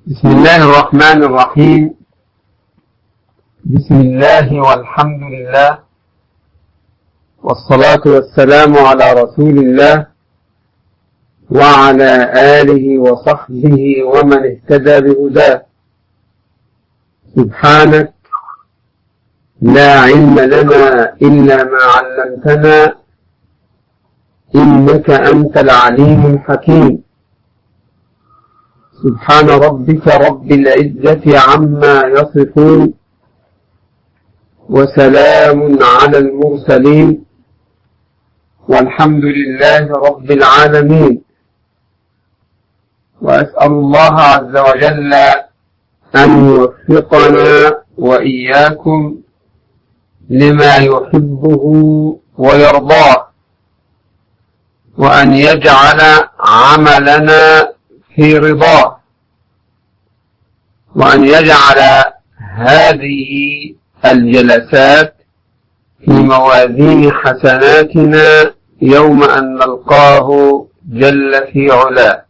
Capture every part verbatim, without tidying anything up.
بسم الله الرحمن الرحيم. بسم الله والحمد لله والصلاة والسلام على رسول الله وعلى آله وصحبه ومن اهتدى بهداه. سبحانك لا علم لنا إلا ما علمتنا إنك أنت العليم الحكيم. سبحان ربك رب العزة عما يصفون وسلام على المرسلين والحمد لله رب العالمين. وأسأل الله عز وجل أن يوفقنا وإياكم لما يحبه ويرضاه، وأن يجعل عملنا في رضاه، وأن يجعل هذه الجلسات في موازين حسناتنا يوم أن نلقاه جل في علاه.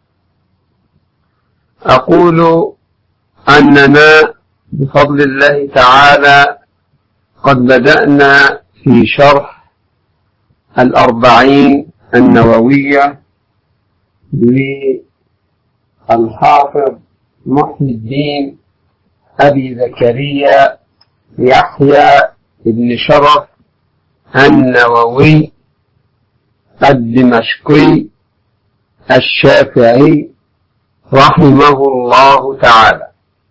أقول أننا بفضل الله تعالى قد بدأنا في شرح الأربعين النووية للحافظ محي الدين أبي زكريا يحيى بن شرف النووي الدمشقي الشافعي رحمه الله تعالى.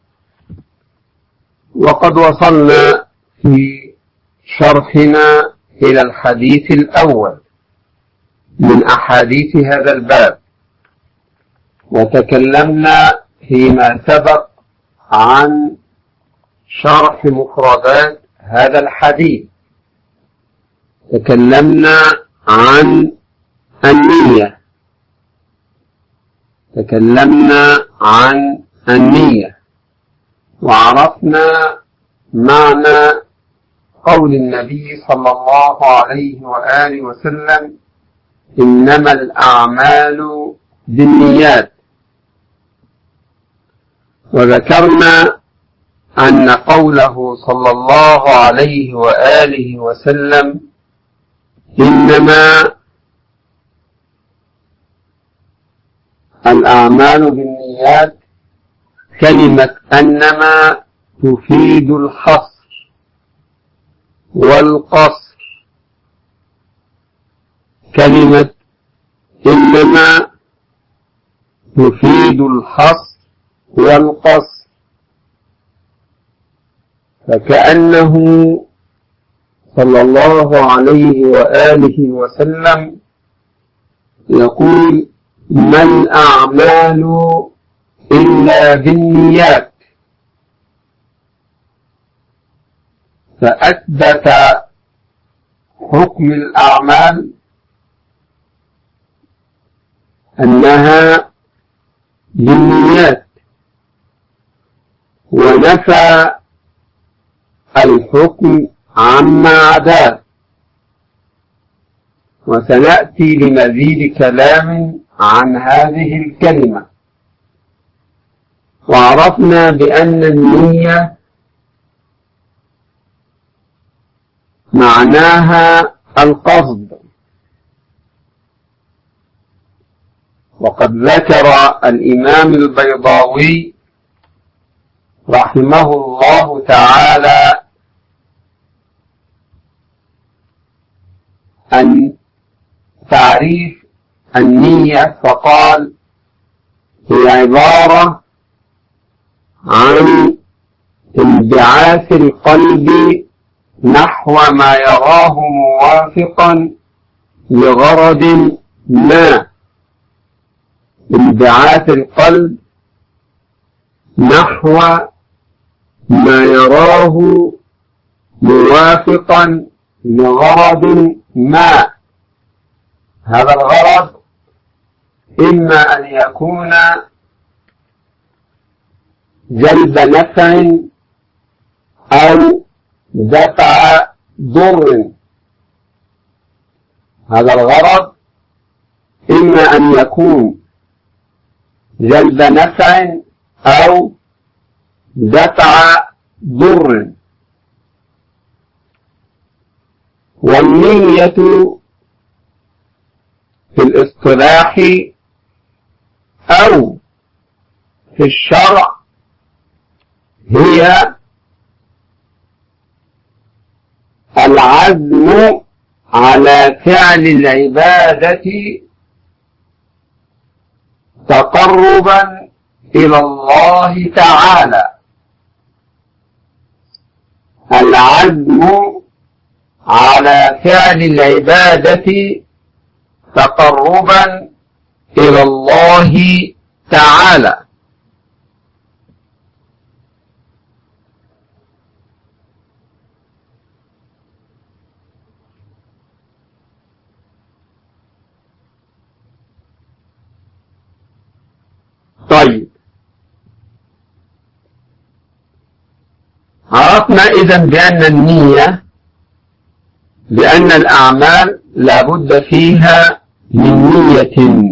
وقد وصلنا في شرحنا إلى الحديث الأول من أحاديث هذا الباب، وتكلمنا فيما سبق عن شرح مفردات هذا الحديث. تكلمنا عن النية تكلمنا عن النية وعرفنا معنى قول النبي صلى الله عليه وآله وسلم: إنما الأعمال بالنيات. وذكرنا أن قوله صلى الله عليه وآله وسلم إنما الأعمال بالنيات، كلمة أنما تفيد الحصر والقصر. كلمة إنما تفيد الحصر والقصر، فكأنه صلى الله عليه وآله وسلم يقول: ما الأعمال إلا بالنيات. فأثبت حكم الأعمال أنها بالنيات، ونفى الحكم عما عداه. وسنأتي لمزيد كلام عن هذه الكلمة. وعرفنا بأن النية معناها القصد. وقد ذكر الإمام البيضاوي رحمه الله تعالى أن تعريف النية، فقال: هي عبارة عن انبعاث القلب نحو ما يراه موافقا لغرض ما. انبعاث القلب نحو ما يراه موافقا لغرض ما. هذا الغرض إما أن يكون جلب نفع أو دفع ضر. هذا الغرض إما أن يكون جلب نفع أو دفع ضر. والنية في الاصطلاح أو في الشرع هي العزم على فعل العبادة تقربا إلى الله تعالى. العزم على فعل العبادة تقربا إلى الله تعالى. طيب، عرفنا إذن بأن النية بأن الأعمال لا بد فيها من نية،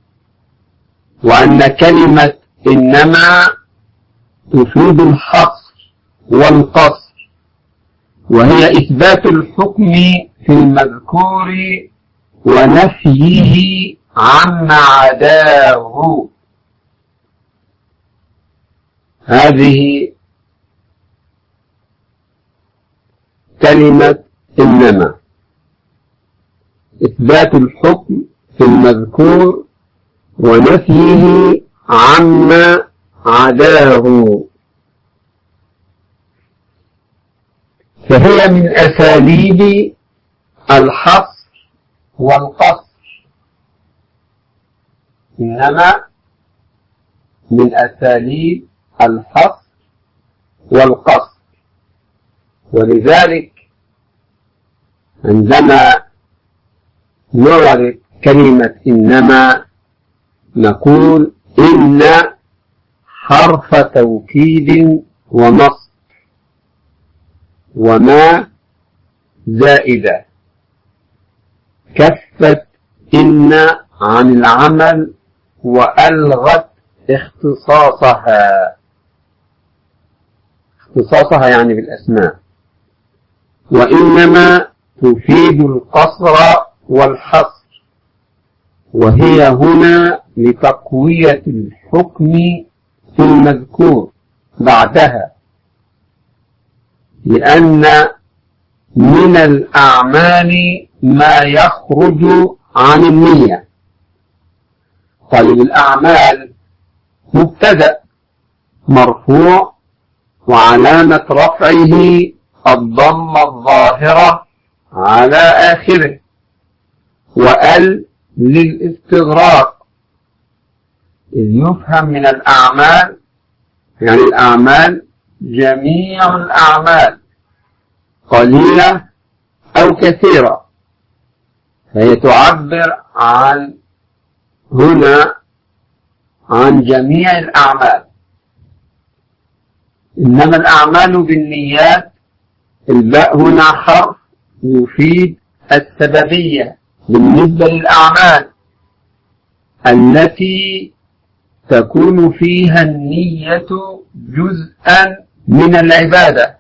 وأن كلمة إنما تفيد الحصر والقصر، وهي إثبات الحكم في المذكور ونفيه عما عداه. هذه كلمة إنما، إثبات الحكم في المذكور ونفيه عما عداه. فهي من أساليب الحصر والقصر. إنما من أساليب الحصر والقصر، ولذلك عندما نعرف كلمة إنما نقول إن حرف توكيد ونصب، وما زائدة، كفت إن عن العمل وألغت اختصاصها. اختصاصها يعني بالأسماء. وإنما تفيد القصر والحصر، وهي هنا لتقوية الحكم في المذكور بعدها، لأن من الأعمال ما يخرج عن النية. طيب، الأعمال مبتدأ مرفوع وعلامة رفعه الضمة الظاهرة على آخره، وأل للاستغراق، إذ يفهم من الأعمال يعني الأعمال جميع الأعمال قليلة أو كثيرة، فهي تعبر عن هنا عن جميع الأعمال. إنما الأعمال بالنيات، الباء هنا حرف يفيد السببية بالنسبة للأعمال التي تكون فيها النية جزءا من العبادة،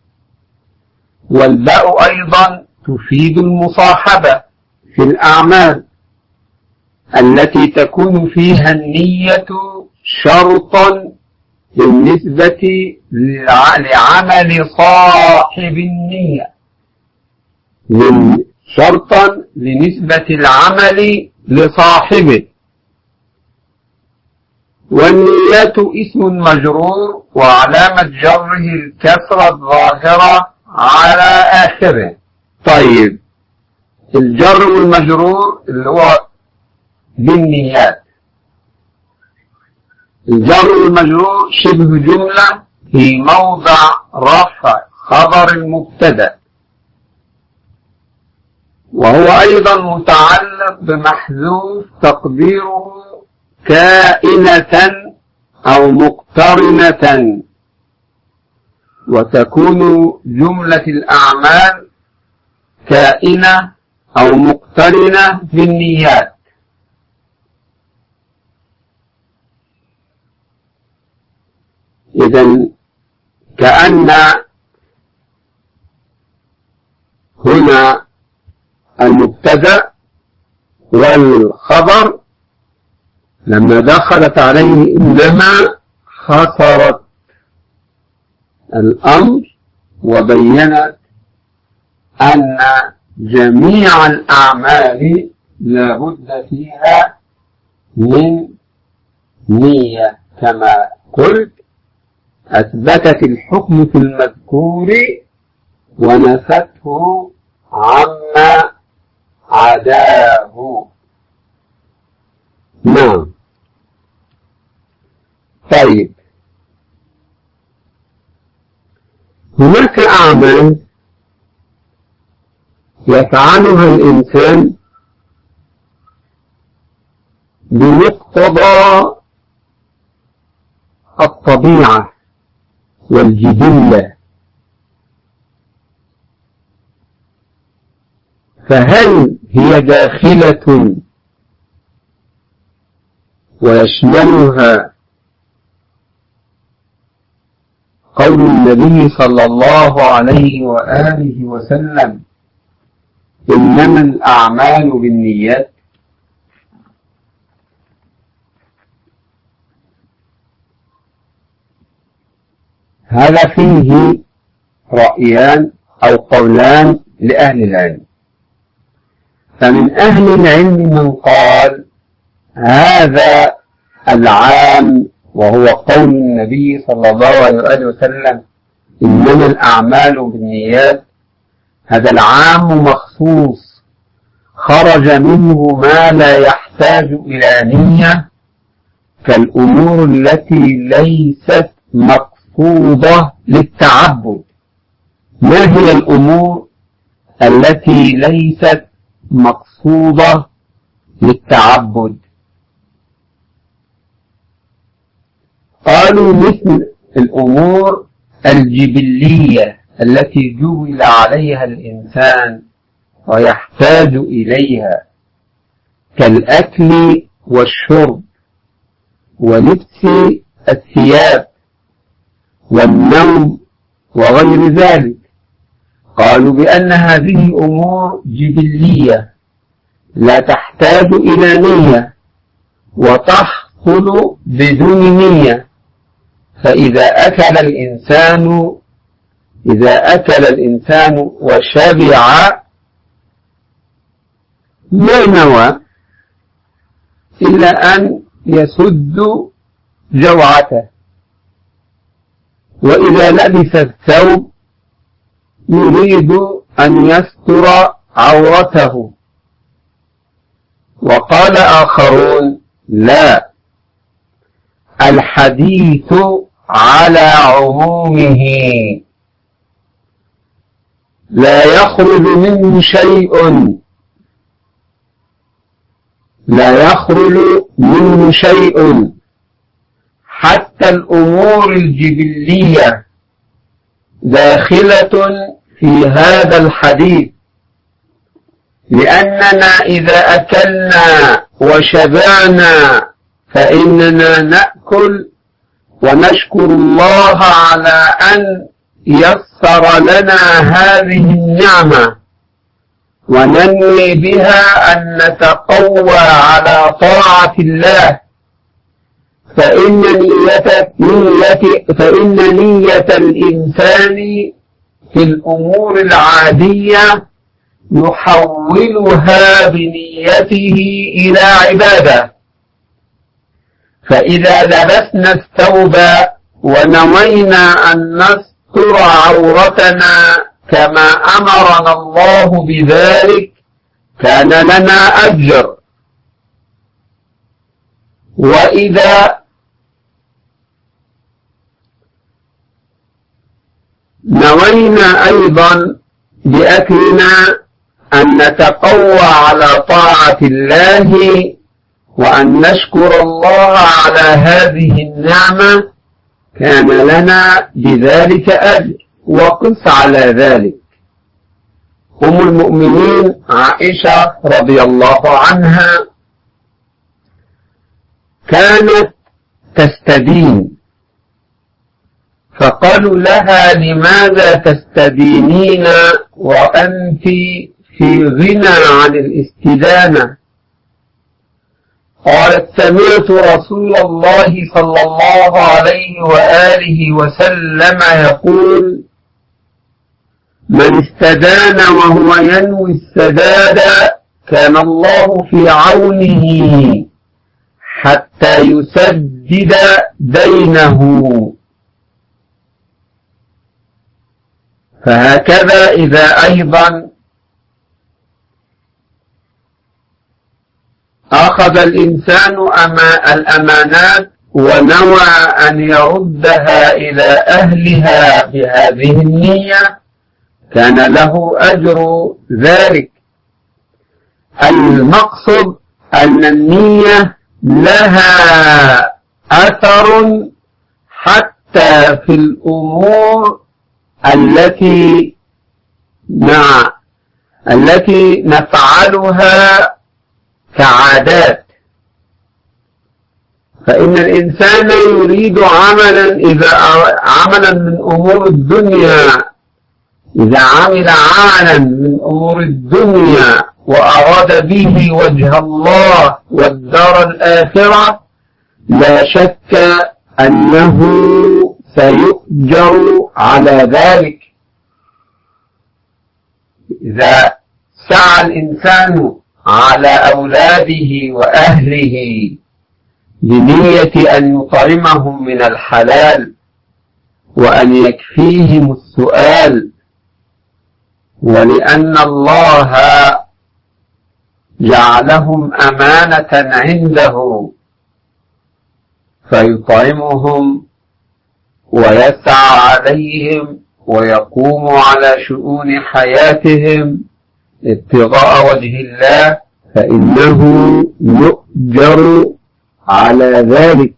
والباء أيضا تفيد المصاحبة في الأعمال التي تكون فيها النية شرطا بالنسبة لعمل صاحب النية، شرطا لنسبة العمل لصاحبه. والنيات اسم مجرور وعلامة جره الكسرة الظاهرة على آخره. طيب، الجر والمجرور اللي هو بالنيات، الجر والمجرور شبه جملة في موضع رفع خبر المبتدأ، وهو أيضا متعلق بمحذوف تقديره كائنة أو مقترنة، وتكون جملة الأعمال كائنة أو مقترنة بالنيات. إذن كأن هنا المبتدأ والخبر لما دخلت عليه إنما خسرت الأمر وبينت أن جميع الأعمال لا بد فيها من نية كما قلت، أثبتت الحكم في المذكور ونفته عما عداه. نعم. طيب، هناك أعمال يفعلها الإنسان بمقتضى الطبيعة والجبلة، فهل هي داخلة ويشملها قول النبي صلى الله عليه وآله وسلم إنما الأعمال بالنيات؟ هذا فيه رأيان أو قولان لأهل العلم. فمن أهل العلم من قال هذا العام وهو قول النبي صلى الله عليه وسلم إنما الأعمال بالنيات، هذا العام مخصوص خرج منه ما لا يحتاج إلى نية كالأمور التي ليست مقصودة للتعبد. ما هي الأمور التي ليست مقصودة للتعبد؟ قالوا مثل الأمور الجبلية التي جبل عليها الإنسان ويحتاج إليها كالأكل والشرب ولبس الثياب والنوم وغير ذلك. قالوا بأن هذه أمور جبلية لا تحتاج إلى نية وتحصل بدون نية. فإذا أكل الإنسان إذا أكل الإنسان وشبع ما نوى إلا أن يسد جوعته، وإذا لبس الثوب يريد أن يستر عورته. وقال آخرون لا، الحديث على عمومه لا يخرج منه شيء لا يخرج منه شيء حتى الأمور الجبلية داخلة في هذا الحديث، لأننا إذا أكلنا وشبعنا فإننا نأكل ونشكر الله على أن يسر لنا هذه النعمة وننوي بها أن نتقوى على طاعة الله. فإن نية, نية, فإن نية الإنسان في الأمور العادية يحولها بنيته إلى عبادة. فإذا لبسنا الثوب ونوينا أن نستر عورتنا كما أمرنا الله بذلك كان لنا أجر. وإذا نوينا أيضا بأكلنا أن نتقوى على طاعة الله وأن نشكر الله على هذه النعمة كان لنا بذلك أجر. وقس على ذلك أم المؤمنين عائشة رضي الله عنها كانت تستدين فقالوا لها لماذا تستدينين وأنت في غنى عن الاستدانة؟ قالت سمعت رسول الله صلى الله عليه وآله وسلم يقول من استدان وهو ينوي السداد كان الله في عونه حتى يسدد دينه. فهكذا إذا أيضا أخذ الإنسان الأمانات ونوى أن يردها إلى أهلها بهذه النية كان له أجر ذلك. المقصد أن النية لها أثر حتى في الأمور التي مع التي نفعلها كعادات. فإن الإنسان يريد عملا إذا عملا من أمور الدنيا إذا عمل عملا من أمور الدنيا وأراد به وجه الله والدار الآخرة لا شك أنه سيؤجر على ذلك. إذا سعى الإنسان على أولاده وأهله بنية أن يطعمهم من الحلال وأن يكفيهم السؤال، ولأن الله جعلهم أمانة عنده فيطعمهم ويسعى عليهم ويقوم على شؤون حياتهم ابتغاء وجه الله، فإنه يؤجر على ذلك.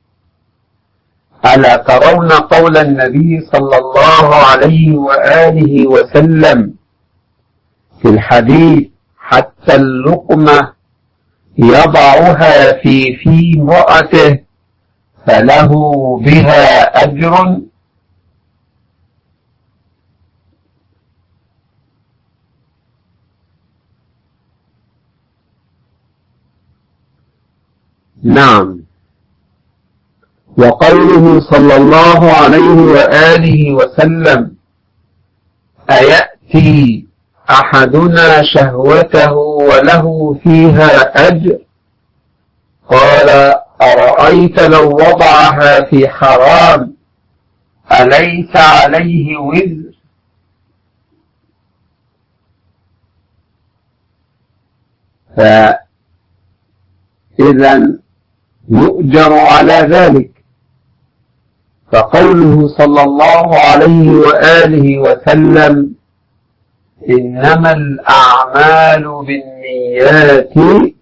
ألا ترون قول النبي صلى الله عليه وآله وسلم في الحديث حتى اللقمة يضعها في في امرأته فله بها أجر؟ نعم. وقوله صلى الله عليه وآله وسلم أيأتي أحدنا شهوته وله فيها أجر؟ قال أرأيت لو وضعها في حرام أليس عليه وزر؟ فإذا يؤجر على ذلك. فقوله صلى الله عليه وآله وسلم إنما الأعمال بالنيات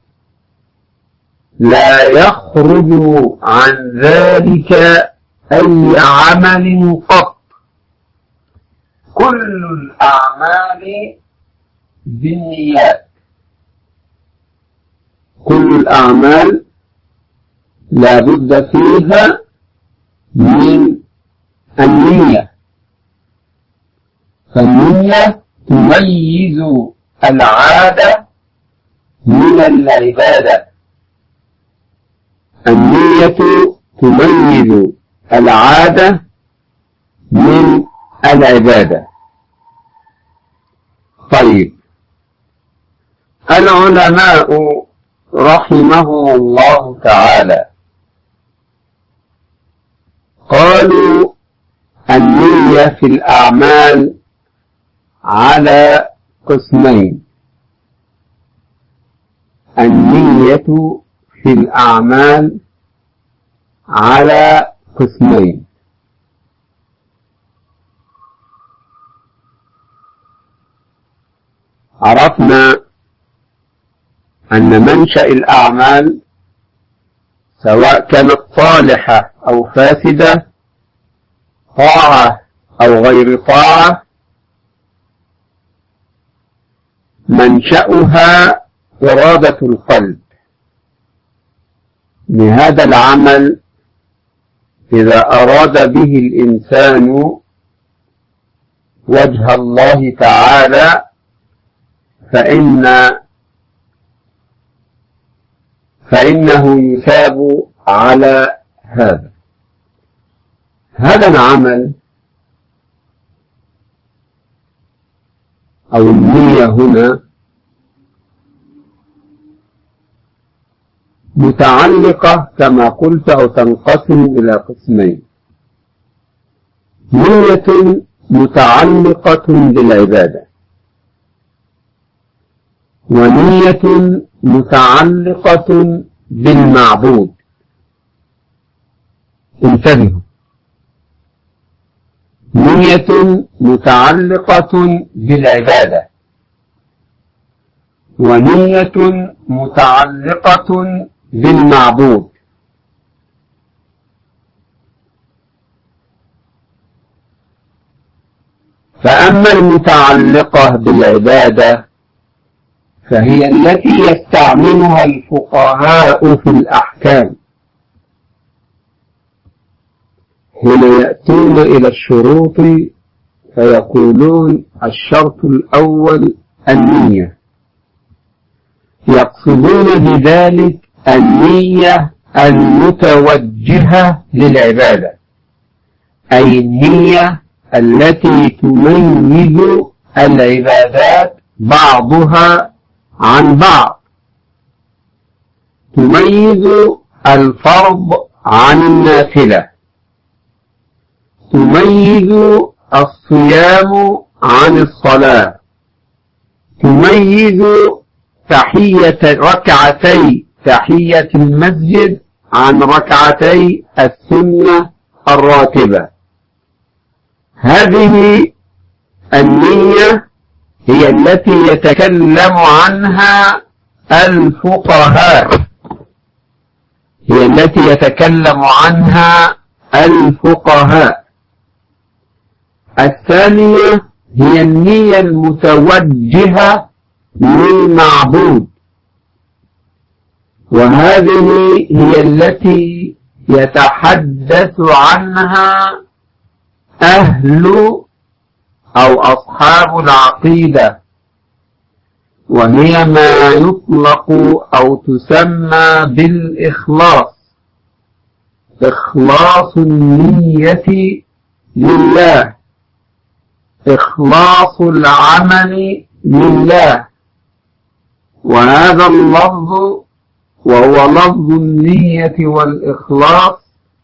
لا يخرج عن ذلك أي عمل قط. كل الأعمال بالنيات، كل الأعمال لا بد فيها من النية، فالنية تميز العادة من العبادة. النية تميز العادة من العبادة. طيب، العلماء رحمهم الله تعالى قالوا النية في الأعمال على قسمين. النية في الأعمال على قسمين. عرفنا أن منشأ الأعمال سواء كانت صالحة أو فاسدة، طاعة أو غير طاعة، منشأها إرادة القلب بهذا العمل إذا أراد به الإنسان وجه الله تعالى فإن فإنه يثاب على هذا. هذا العمل أو النية هنا متعلقة كما قلت أو تنقسم إلى قسمين: نية متعلقة بالعبادة، ونية متعلقة بالمعبود. انتبهوا، نية متعلقة بالعبادة، ونية متعلقة بالمعبود. فأما المتعلقة بالعبادة فهي التي يستعملها الفقهاء في الأحكام. هنا يأتون إلى الشروط فيقولون: الشرط الأول النية. يقصدون بذلك النية المتوجهة للعبادة، أي النية التي تميز العبادات بعضها عن بعض، تميز الفرض عن النافلة، تميز الصيام عن الصلاة، تميز تحية ركعتي تحية المسجد عن ركعتي السنة الراتبة. هذه النية هي التي يتكلم عنها الفقهاء، هي التي يتكلم عنها الفقهاء. الثانية هي النية المتوجهة للمعبود، وهذه هي التي يتحدث عنها أهل أو أصحاب العقيدة، وهي ما يطلق أو تسمى بالإخلاص، إخلاص النية لله، إخلاص العمل لله. وهذا اللفظ وهو لفظ النية والإخلاص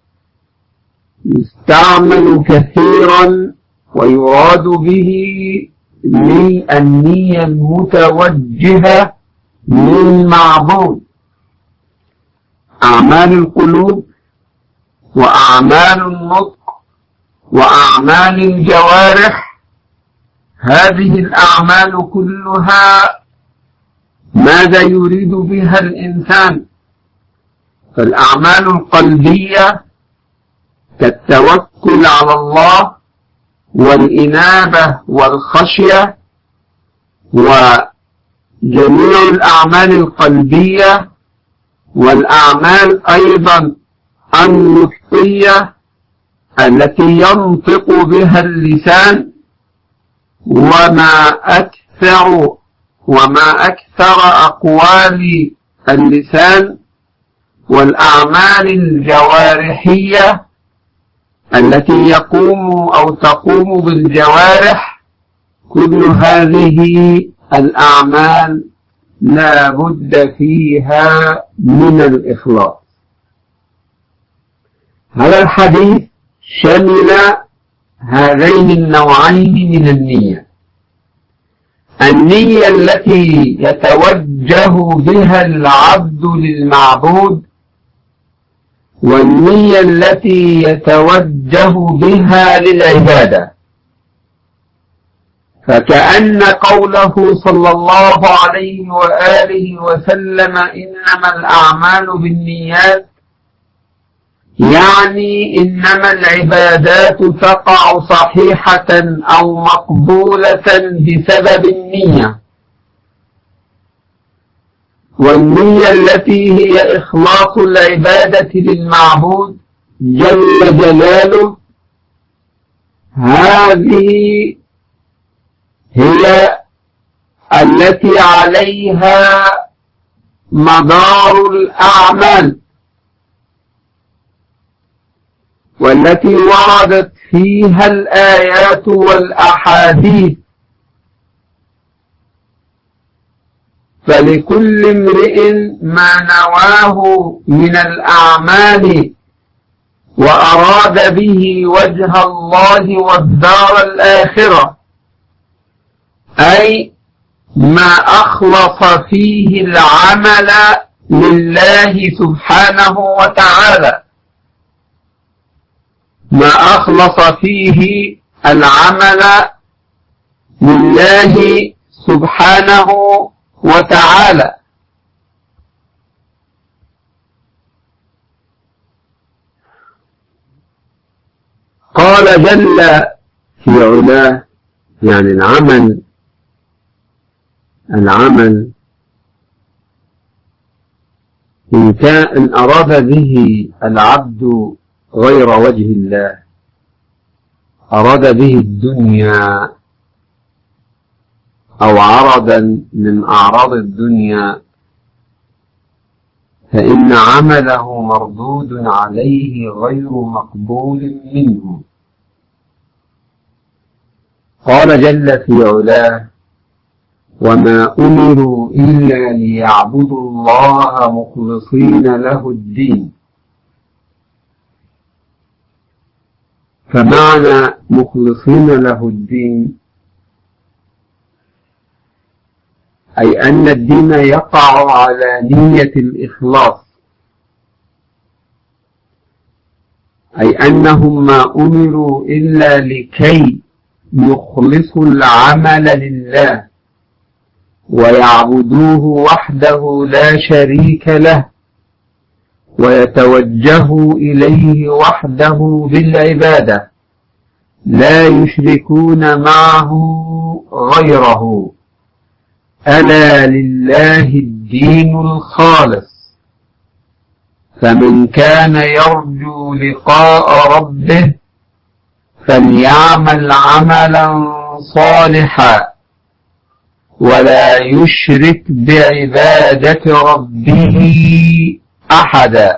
يستعمل كثيرا ويراد به النية المتوجهة للمعبود. أعمال القلوب وأعمال النطق وأعمال الجوارح، هذه الأعمال كلها ماذا يريد بها الإنسان؟ فالأعمال القلبية كالتوكل على الله والإنابة والخشية، وجميع الأعمال القلبية والأعمال أيضا النطقية التي ينطق بها اللسان، وما أكثر وما أكثر أقوال اللسان، والأعمال الجوارحية التي يقوم أو تقوم بالجوارح. كل هذه الأعمال لا بد فيها من الإخلاص. هذا الحديث شمل هذين النوعين من النية: النية التي يتوجه بها العبد للمعبود، والنية التي يتوجه بها للعبادة. فكأن قوله صلى الله عليه وآله وسلم: إنما الأعمال بالنيات، يعني إنما العبادات تقع صحيحة أو مقبولة بسبب النية. والنية التي هي إخلاص العبادة للمعبود جل جلاله هذه هي التي عليها مدار الأعمال، والتي وردت فيها الآيات والأحاديث. فلكل امرئ ما نواه من الأعمال وأراد به وجه الله والدار الآخرة، أي ما أخلص فيه العمل لله سبحانه وتعالى، ما أخلص فيه العمل لله سبحانه وتعالى. قال جل في علاه، يعني العمل العمل إن كان إن أراد به العبد غير وجه الله، أراد به الدنيا أو عرضا من أعراض الدنيا، فإن عمله مردود عليه غير مقبول منه. قال جل في علاه: وما أمروا إلا ليعبدوا الله مخلصين له الدين. فمعنى مخلصين له الدين أي أن الدين يقع على نية الإخلاص، أي أنهم ما أمروا إلا لكي يخلصوا العمل لله ويعبدوه وحده لا شريك له، ويتوجهوا إليه وحده بالعبادة لا يشركون معه غيره. ألا لله الدين الخالص. فمن كان يرجو لقاء ربه فليعمل عملا صالحا ولا يشرك بعبادة ربه أحدا.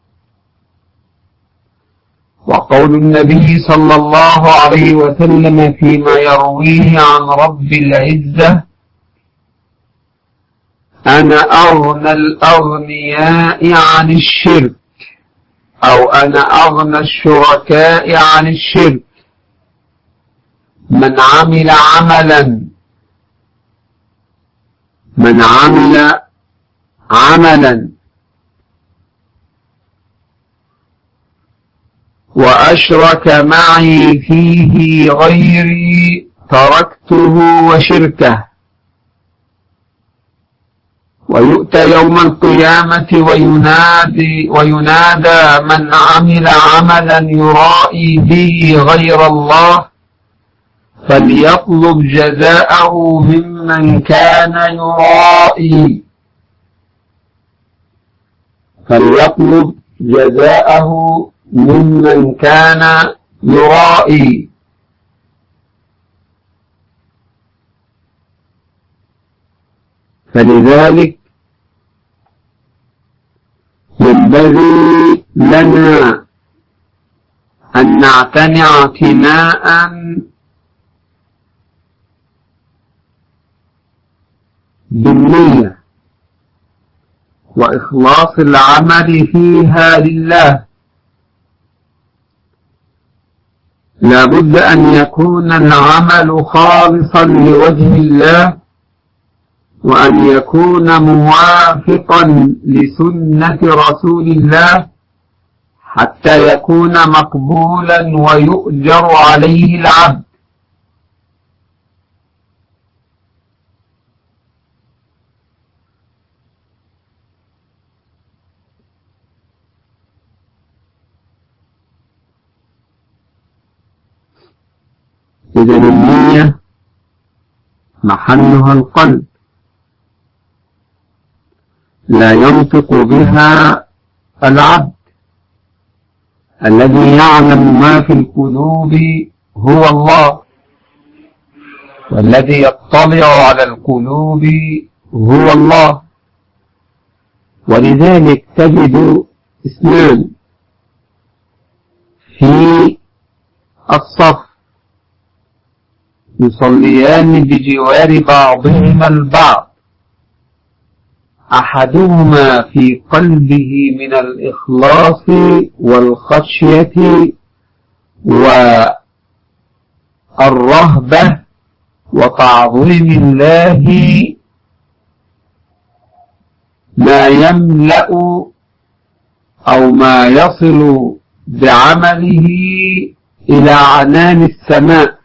وقول النبي صلى الله عليه وسلم فيما يرويه عن رب العزة: أنا أغنى الأغنياء عن الشرك، أو أنا أغنى الشركاء عن الشرك. من عمل عملا من عمل عملا وأشرك معي فيه غيري تركته وشركه. ويؤتى يوم القيامة وينادي, وينادى من عمل عملا يرائي به غير الله فليطلب جزاءه ممن كان يرائي فليطلب جزاءه ممن كان يرائي. فلذلك ينبغي لنا أن نعتني اعتناء بالنية وإخلاص العمل فيها لله. لا بد أن يكون العمل خالصا لوجه الله، وأن يكون موافقا لسنة رسول الله حتى يكون مقبولا ويؤجر عليه العبد. إذن النية محلها القلب، لا ينطق بها العبد، الذي يعلم ما في القلوب هو الله، والذي يطلع على القلوب هو الله. ولذلك تجد اثنان في الصف يصليان بجوار بعضهما البعض، أحدهما في قلبه من الإخلاص والخشية والرهبة وتعظيم الله ما يملأ أو ما يصل بعمله إلى عنان السماء،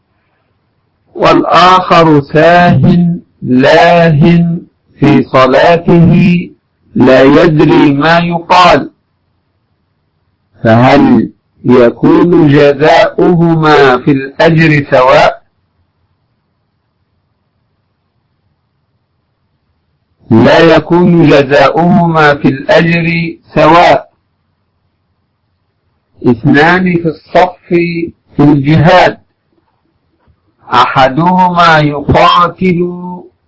والآخر ساه لاه في صلاته لا يدري ما يقال، فهل يكون جزاؤهما في الأجر سواء؟ لا يكون جزاؤهما في الأجر سواء. اثنان في الصف في الجهاد، أحدهما يقاتل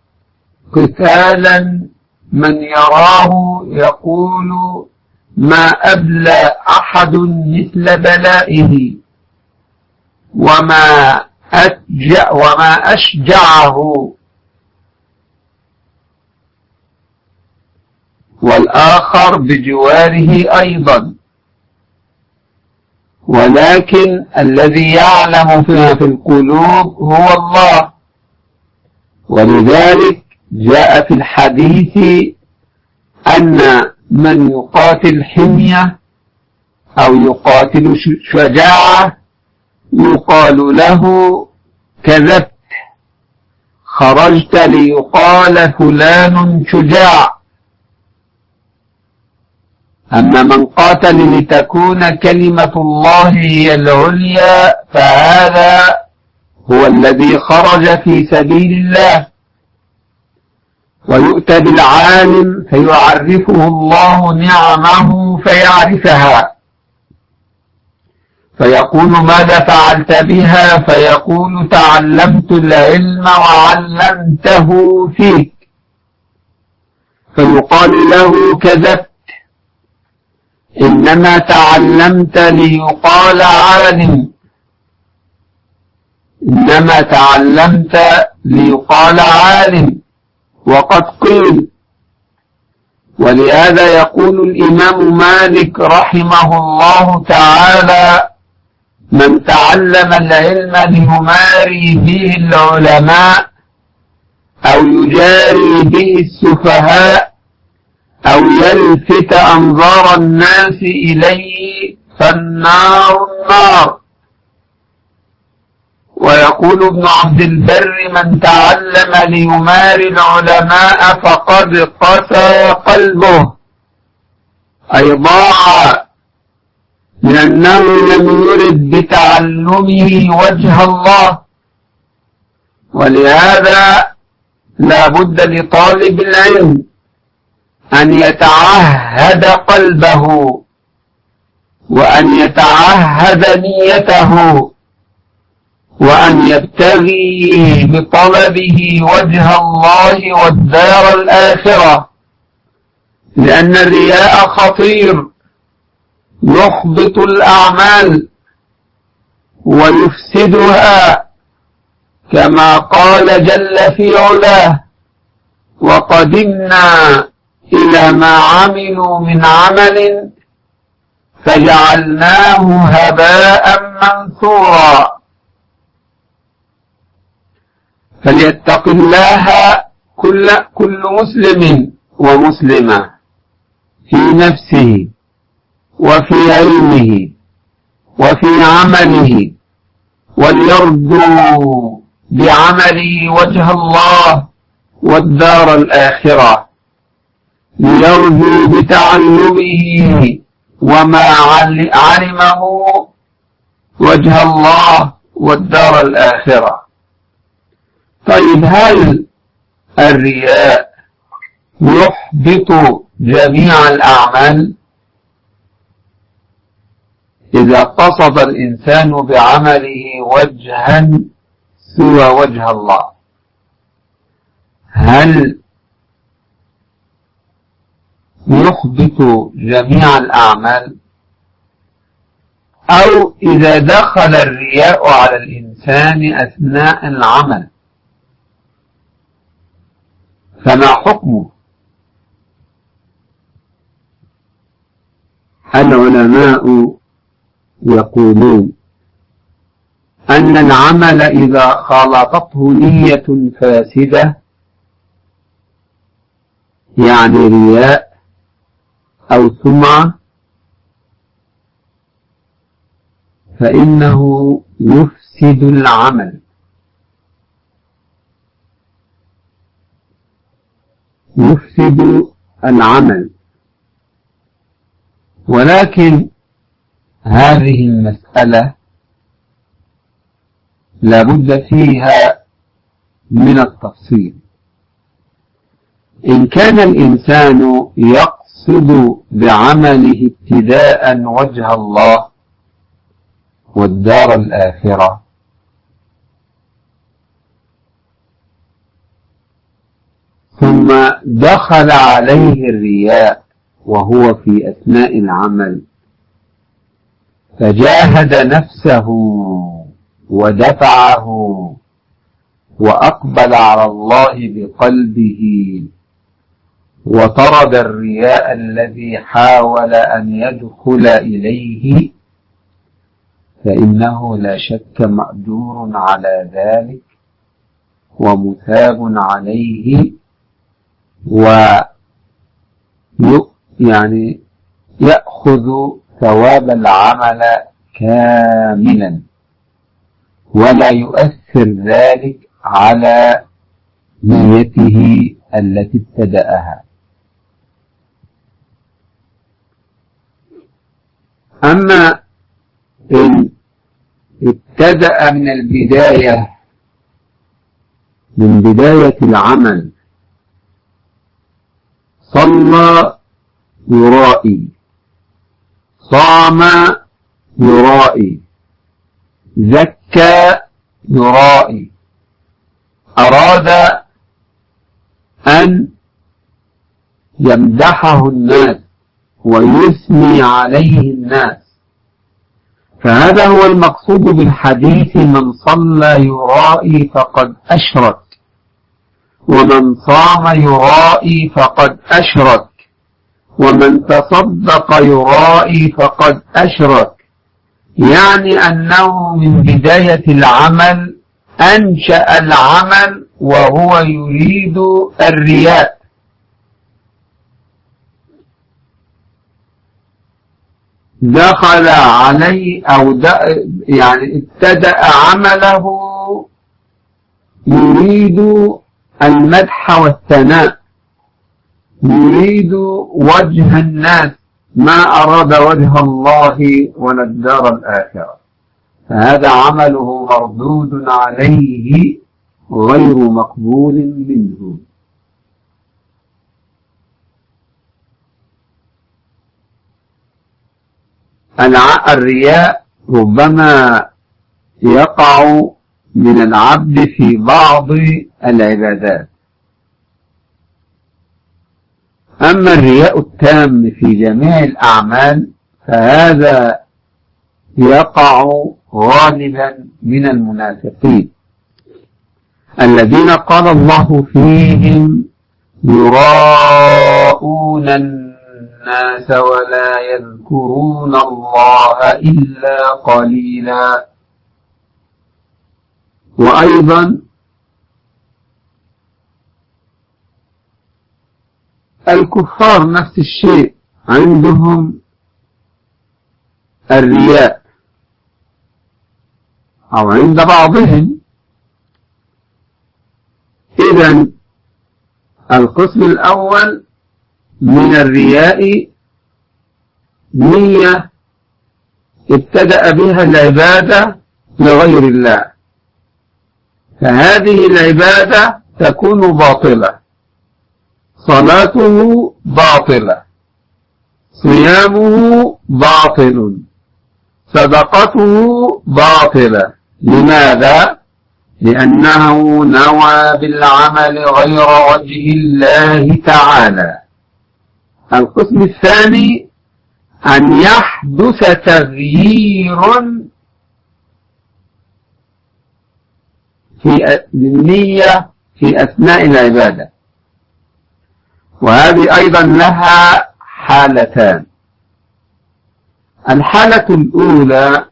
قتالا من يراه يقول ما أبلى أحد مثل بلائه وما أشجع وما أشجعه، والآخر بجواره أيضا، ولكن الذي يعلم فيما في القلوب هو الله. ولذلك جاء في الحديث أن من يقاتل حمية أو يقاتل شجاعة يقال له كذبت، خرجت ليقال فلان شجاع. أما من قاتل لتكون كلمة الله هي العليا فهذا هو الذي خرج في سبيل الله. ويؤتى بالعالم فيعرفه الله نعمه فيعرفها، فيقول ماذا فعلت بها؟ فيقول تعلمت العلم وعلمته فيك، فيقال له كذبت، إنما تعلمت ليقال عالم، إنما تعلمت ليقال عالم وقد قيل. ولهذا يقول الإمام مالك رحمه الله تعالى من تعلم العلم ليماري به العلماء أو يجاري به السفهاء أو يلفت أنظار الناس إليه فالنار النار. ويقول ابن عبد البر من تعلم ليماري العلماء فقد قسى قلبه، أي ضاع، لأنه لم يرد بتعلمه وجه الله. ولهذا لا بد لطالب العلم أن يتعهد قلبه وأن يتعهد نيته وأن يبتغي بطلبه وجه الله والدار الآخرة، لأن الرياء خطير يحبط الأعمال ويفسدها، كما قال جل في علاه وقدمنا إلى ما عملوا من عمل فجعلناه هباء منثورا. فليتق الله كل, كل مسلم ومسلمة في نفسه وفي علمه وفي عمله، وليرجو بعمله وجه الله والدار الآخرة، ليرجو بتعلمه وما علمه وجه الله والدار الآخرة. طيب، هل الرياء يحبط جميع الأعمال؟ إذا قصد الإنسان بعمله وجها سوى وجه الله، هل يحبط جميع الأعمال؟ أو إذا دخل الرياء على الإنسان أثناء العمل فما حكمه؟ العلماء يقولون أن العمل إذا خالطته نية فاسدة، يعني رياء أو سمعة، فإنه يفسد العمل، يفسد العمل. ولكن هذه المسألة لابد فيها من التفصيل. إن كان الإنسان يقصد بعمله ابتداء وجه الله والدار الآخرة، ثم دخل عليه الرياء وهو في أثناء العمل فجاهد نفسه ودفعه وأقبل على الله بقلبه وطرد الرياء الذي حاول أن يدخل إليه، فإنه لا شك مأجور على ذلك ومثاب عليه، و يعني يأخذ ثواب العمل كاملا، ولا يؤثر ذلك على نيته التي ابتدأها. أما إن ابتدأ من البداية من بداية العمل صلى يرائي، صام يرائي، زكى يرائي، أراد أن يمدحه الناس ويثني عليه الناس، فهذا هو المقصود بالحديث: من صلى يرائي فقد أشرك، ومن صام يرائي فقد أشرك، ومن تصدق يرائي فقد أشرك. يعني أنه من بداية العمل أنشأ العمل وهو يريد الرياء. دخل عليه أو يعني ابتدأ عمله يريد المدح والثناء، يريد وجه الناس، ما أراد وجه الله ولا الدار الآخرة، فهذا عمله مردود عليه غير مقبول منه. الرياء ربما يقع من العبد في بعض العبادات، أما الرياء التام في جميع الأعمال فهذا يقع غالبا من المنافقين الذين قال الله فيهم: يراءون الناس ولا يذكرون الله إلا قليلا. وأيضا الكفار نفس الشيء، عندهم الرياء أو عند بعضهم. إذن القسم الأول من الرياء نية ابتدأ بها العبادة لغير الله، فهذه العبادة تكون باطلة، صلاته باطلة، صيامه باطل، صدقته باطلة. لماذا؟ لأنه نوى بالعمل غير وجه الله تعالى. القسم الثاني أن يحدث تغيير في النية في أثناء العبادة، وهذه أيضا لها حالتان. الحالة الأولى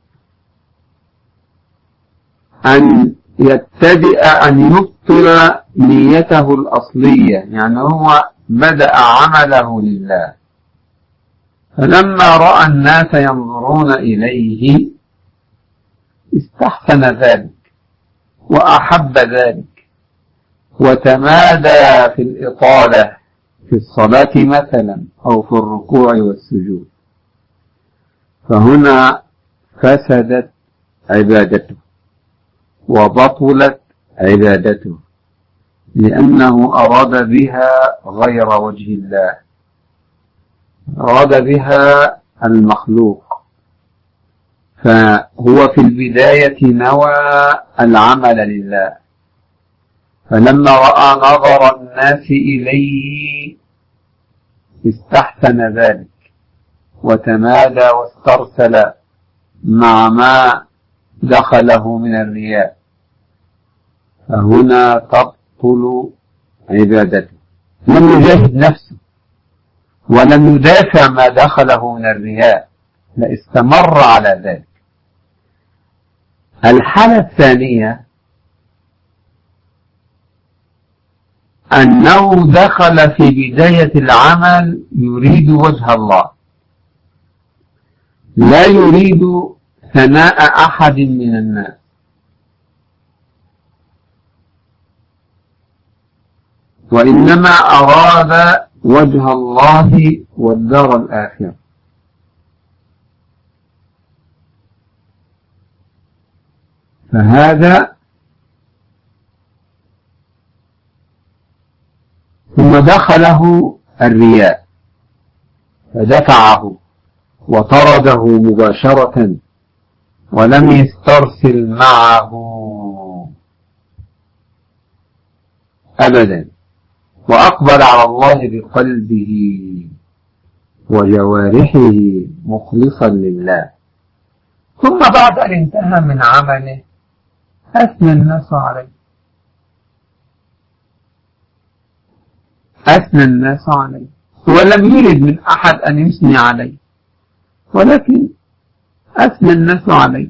أن يبتدئ أن يبطل نيته الأصلية، يعني هو بدأ عمله لله، فلما رأى الناس ينظرون إليه استحسن ذلك وأحب ذلك وتمادى في الإطالة في الصلاة مثلا أو في الركوع والسجود، فهنا فسدت عبادته وبطلت عبادته، لأنه أراد بها غير وجه الله، أراد بها المخلوق. فهو في البداية نوى العمل لله، فلما رأى نظر الناس إليه استحسن ذلك وتمادى واسترسل مع ما دخله من الرياء، فهنا تبطل عبادته. لم يجاهد نفسه ولم يدافع ما دخله من الرياء، لا استمر على ذلك. الحالة الثانية أنه دخل في بداية العمل يريد وجه الله، لا يريد ثناء أحد من الناس، وإنما أراد وجه الله والدار الآخرة. فهذا ثم دخله الرياء فدفعه وطرده مباشرة ولم يسترسل معه أبدا، وأقبل على الله بقلبه وجوارحه مخلصا لله. ثم بعد أن انتهى من عمله أثنى الناس عليه، أثنى الناس عليه، ولم يرد من أحد أن يثني عليه، ولكن أثنى الناس عليه.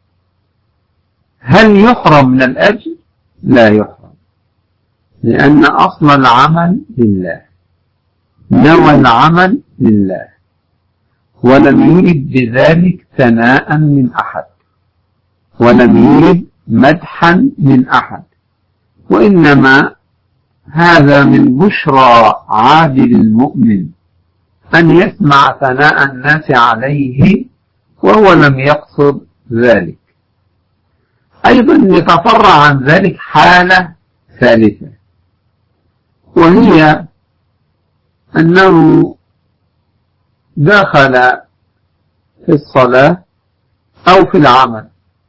هل يحرم من الأجر؟ لا يحرم، لأن أصل العمل لله، نوى العمل لله، ولم يرد بذلك ثناء من أحد، ولم يرد مدحا من أحد، وإنما هذا من بشرى عادل المؤمن أن يسمع ثناء الناس عليه وهو لم يقصد ذلك. أيضا يتفرع عن ذلك حالة ثالثة، وهي أنه دخل في الصلاة أو في العمل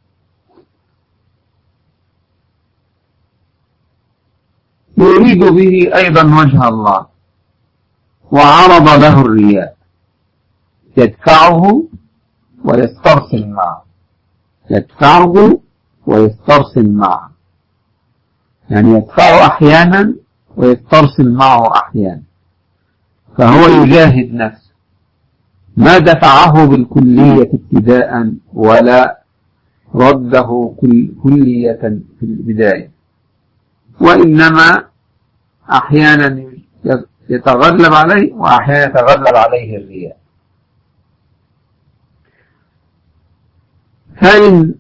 يريد به أيضا وجه الله وعرض له الرياء، يدفعه ويسترسل معه، يدفعه ويسترسل معه، يعني يدفعه أحيانا ويسترسل معه أحيانا، فهو يجاهد نفسه، ما دفعه بالكلية ابتداء ولا رده كل كلية في البداية، وإنما أحيانا يتغلب عليه وأحيانا يتغلب عليه الرياء. فإن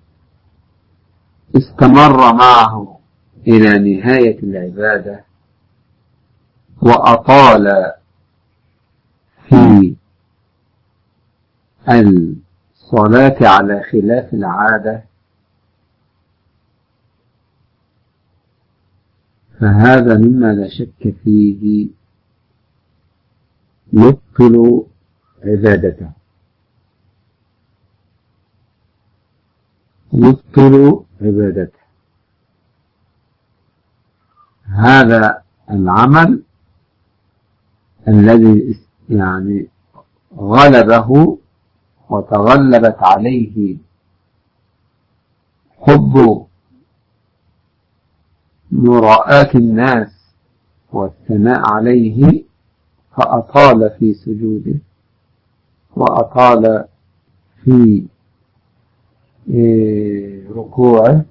استمر معه إلى نهاية العبادة وأطال في الصلاة على خلاف العادة، فهذا مما لا شك فيه يبطل عبادته. يبطل عبادته. هذا العمل الذي يعني غلبه وتغلبت عليه حب مراءة الناس والثناء عليه، فأطال في سجوده وأطال في ركوعه،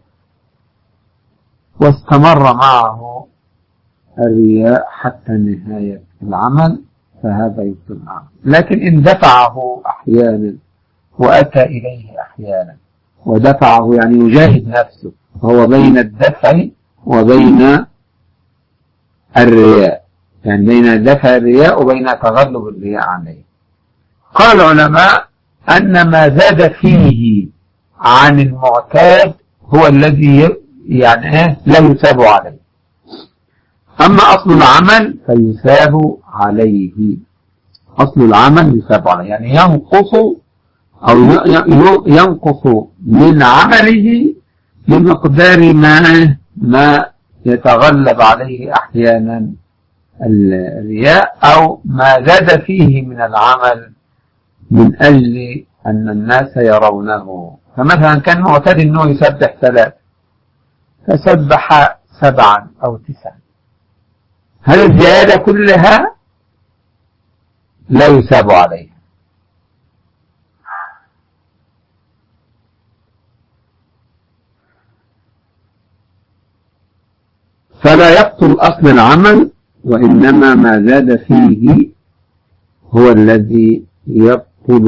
واستمر معه الرياء حتى نهاية العمل، فهذا يبطل العمل. لكن إن دفعه أحيانا وأتى إليه أحيانا، ودفعه يعني يجاهد نفسه، هو بين الدفع وبين الرياء، يعني بين دفع الرياء وبين تغلب الرياء عليه. قال العلماء أن ما زاد فيه عن المعتاد هو الذي يعني لا يثاب عليه، أما أصل العمل فيثاب عليه. أصل العمل يثاب عليه، يعني ينقص أو ينقص من عمله بمقدار ما ما يتغلب عليه أحيانا الرياء، أو ما زاد فيه من العمل من أجل أن الناس يرونه. فمثلا كان معتاد أنه يسبح ثلاث، فسبح سبعا أو تسعا، هل الزيادة كلها لا يثاب عليها؟ فلا يبطل أصل العمل، وإنما ما زاد فيه هو الذي يبطل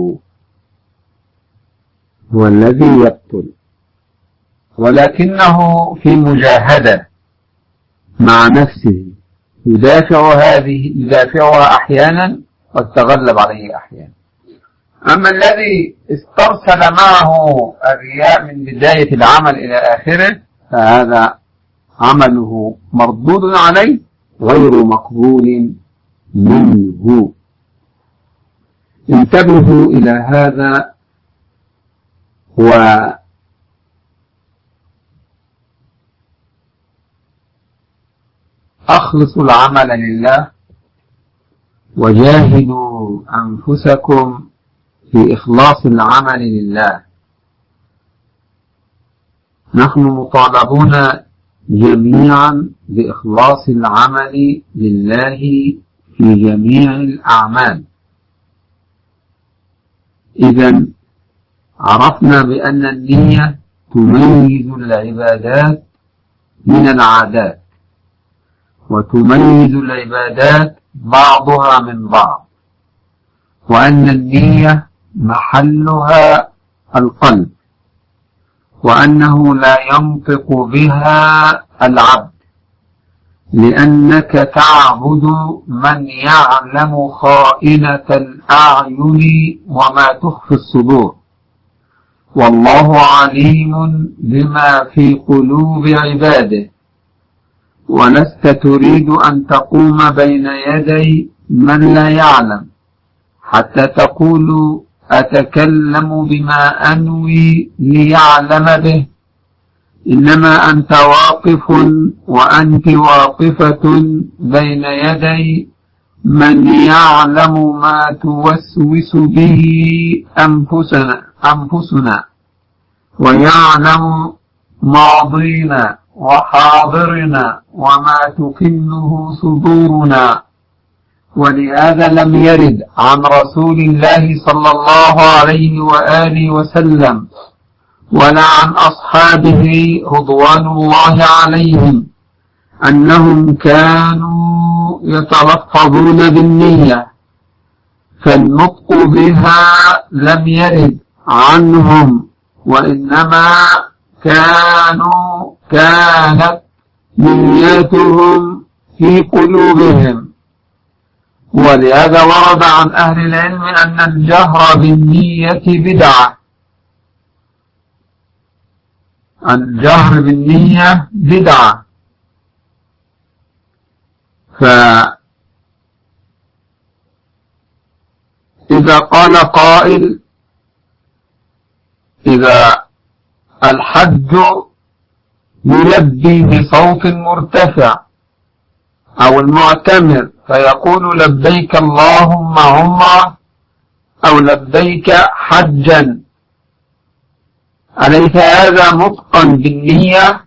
هو الذي يبطل ولكنه في مجاهدة مع نفسه، يدافع هذه يدافعها أحيانا وتتغلب عليه أحيانا. أما الذي استرسل معه الرياء من بداية العمل إلى آخره، فهذا عمله مردود عليه غير مقبول منه. انتبهوا إلى هذا، وأخلصوا العمل لله، وجاهدوا أنفسكم في إخلاص العمل لله. نحن مطالبون جميعا بإخلاص العمل لله في جميع الأعمال. إذن عرفنا بأن النية تميز العبادات من العادات، وتميز العبادات بعضها من بعض، وأن النية محلها القلب، وأنه لا ينطق بها العبد، لأنك تعبد من يعلم خائنة الأعين وما تخفي الصدور، والله عليم بما في قلوب عباده، ولست تريد أن تقوم بين يدي من لا يعلم حتى تقول أتكلم بما أنوي ليعلم به، إنما أنت واقف وأنت واقفة بين يدي من يعلم ما توسوس به أنفسنا, أنفسنا ويعلم ماضينا وحاضرنا وما تكنه صدورنا. ولهذا لم يرد عن رسول الله صلى الله عليه وآله وسلم ولا عن أصحابه رضوان الله عليهم أنهم كانوا يتلفظون بالنية، فالنطق بها لم يرد عنهم، وإنما كانوا كانت نياتهم في قلوبهم. ولهذا ورد عن أهل العلم أن الجهر بالنية بدعة، الجهر بالنية بدعة. فإذا قال قائل إذا الحج يلبي بصوت مرتفع، أو المعتمر فيقول لبيك اللهم عمرة أو لبيك حجا، أليس هذا نطقا بالنية؟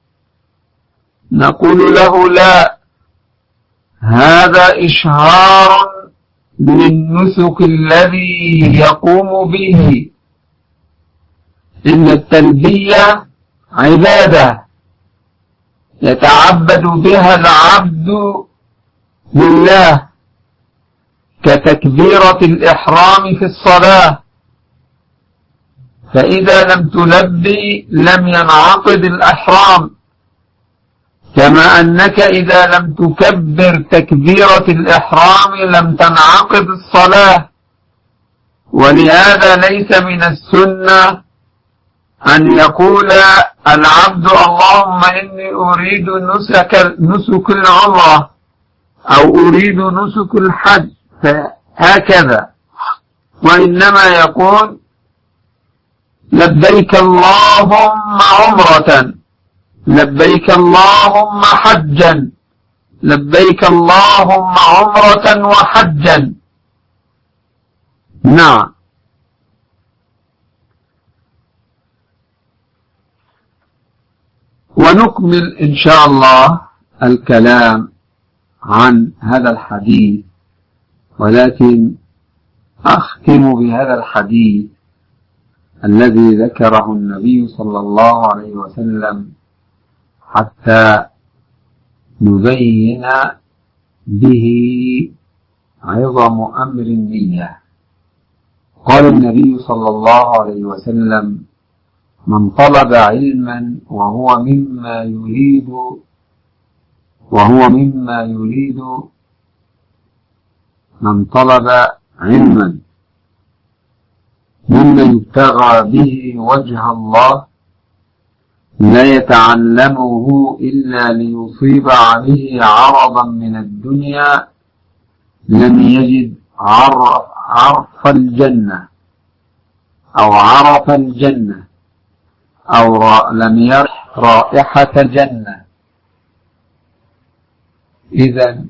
نقول له لا، هذا إشهار للنسك الذي يقوم به، إن التلبية عبادة يتعبد بها العبد لله، كتكبيرة الإحرام في الصلاة، فإذا لم تلبي لم ينعقد الإحرام، كما أنك إذا لم تكبر تكبيرة الإحرام لم تنعقد الصلاة. ولهذا ليس من السنة أن يقول العبد اللهم إني أريد نسك, نسك العمرة أو أريد نسك الحج هكذا، وإنما يقول لبيك اللهم عمرة، لبيك اللهم حجا، لبيك اللهم عمرة وحجا. نعم. ونكمل إن شاء الله الكلام عن هذا الحديث، ولكن أختم بهذا الحديث الذي ذكره النبي صلى الله عليه وسلم حتى نبين به عظم أمر النية. قال النبي صلى الله عليه وسلم: من طلب علما وهو مما يريد وهو مما يريد من طلب علما مما يبتغى به وجه الله لا يتعلمه إلا ليصيب عليه عرضا من الدنيا لم يجد عرف, عرف الجنة أو عرف الجنة أو لم يرح رائحة الجنة. إذن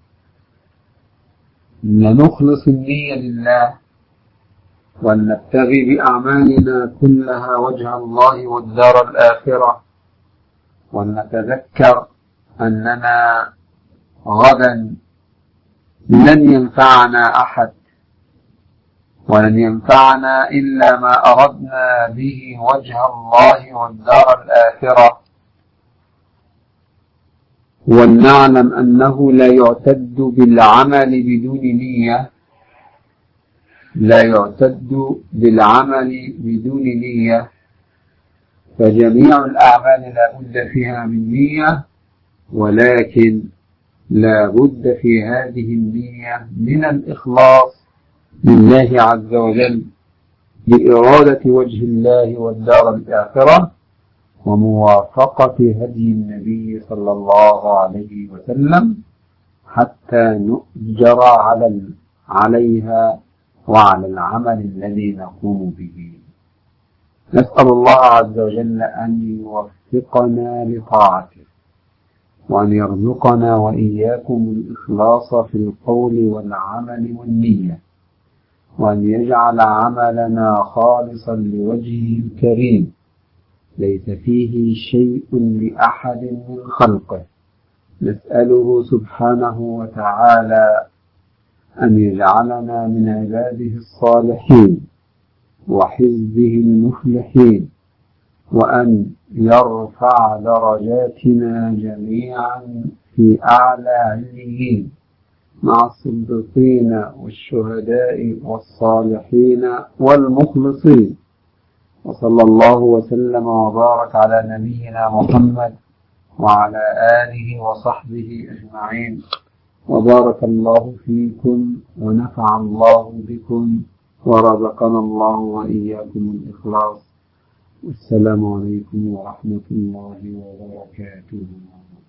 لنخلص النية لله، ولنبتغي بأعمالنا كلها وجه الله والدار الآخرة، ولنتذكر أننا غدا لن ينفعنا أحد، ولن ينفعنا إلا ما أردنا به وجه الله والدار الآخرة. ولنعلم أنه لا يعتد بالعمل بدون نية، لا يعتد بالعمل بدون نية، فجميع الأعمال لا بد فيها من نية، ولكن لا بد في هذه النية من الإخلاص لله عز وجل بإرادة وجه الله والدار الآخرة، وموافقة هدي النبي صلى الله عليه وسلم حتى نؤجر على عليها وعلى العمل الذي نقوم به. نسأل الله عز وجل أن يوفقنا لطاعته، وأن يرزقنا وإياكم الإخلاص في القول والعمل والنية، وأن يجعل عملنا خالصا لوجهه الكريم ليس فيه شيء لأحد من خلقه. نسأله سبحانه وتعالى أن يجعلنا من عباده الصالحين وحزبه المفلحين، وأن يرفع درجاتنا جميعا في أعلى عليين مع الصديقين والشهداء والصالحين والمخلصين. وصلى الله وسلم وبارك على نبينا محمد وعلى آله وصحبه أجمعين، وبارك الله فيكم ونفع الله بكم ورزقنا الله وإياكم الإخلاص. والسلام عليكم ورحمة الله وبركاته.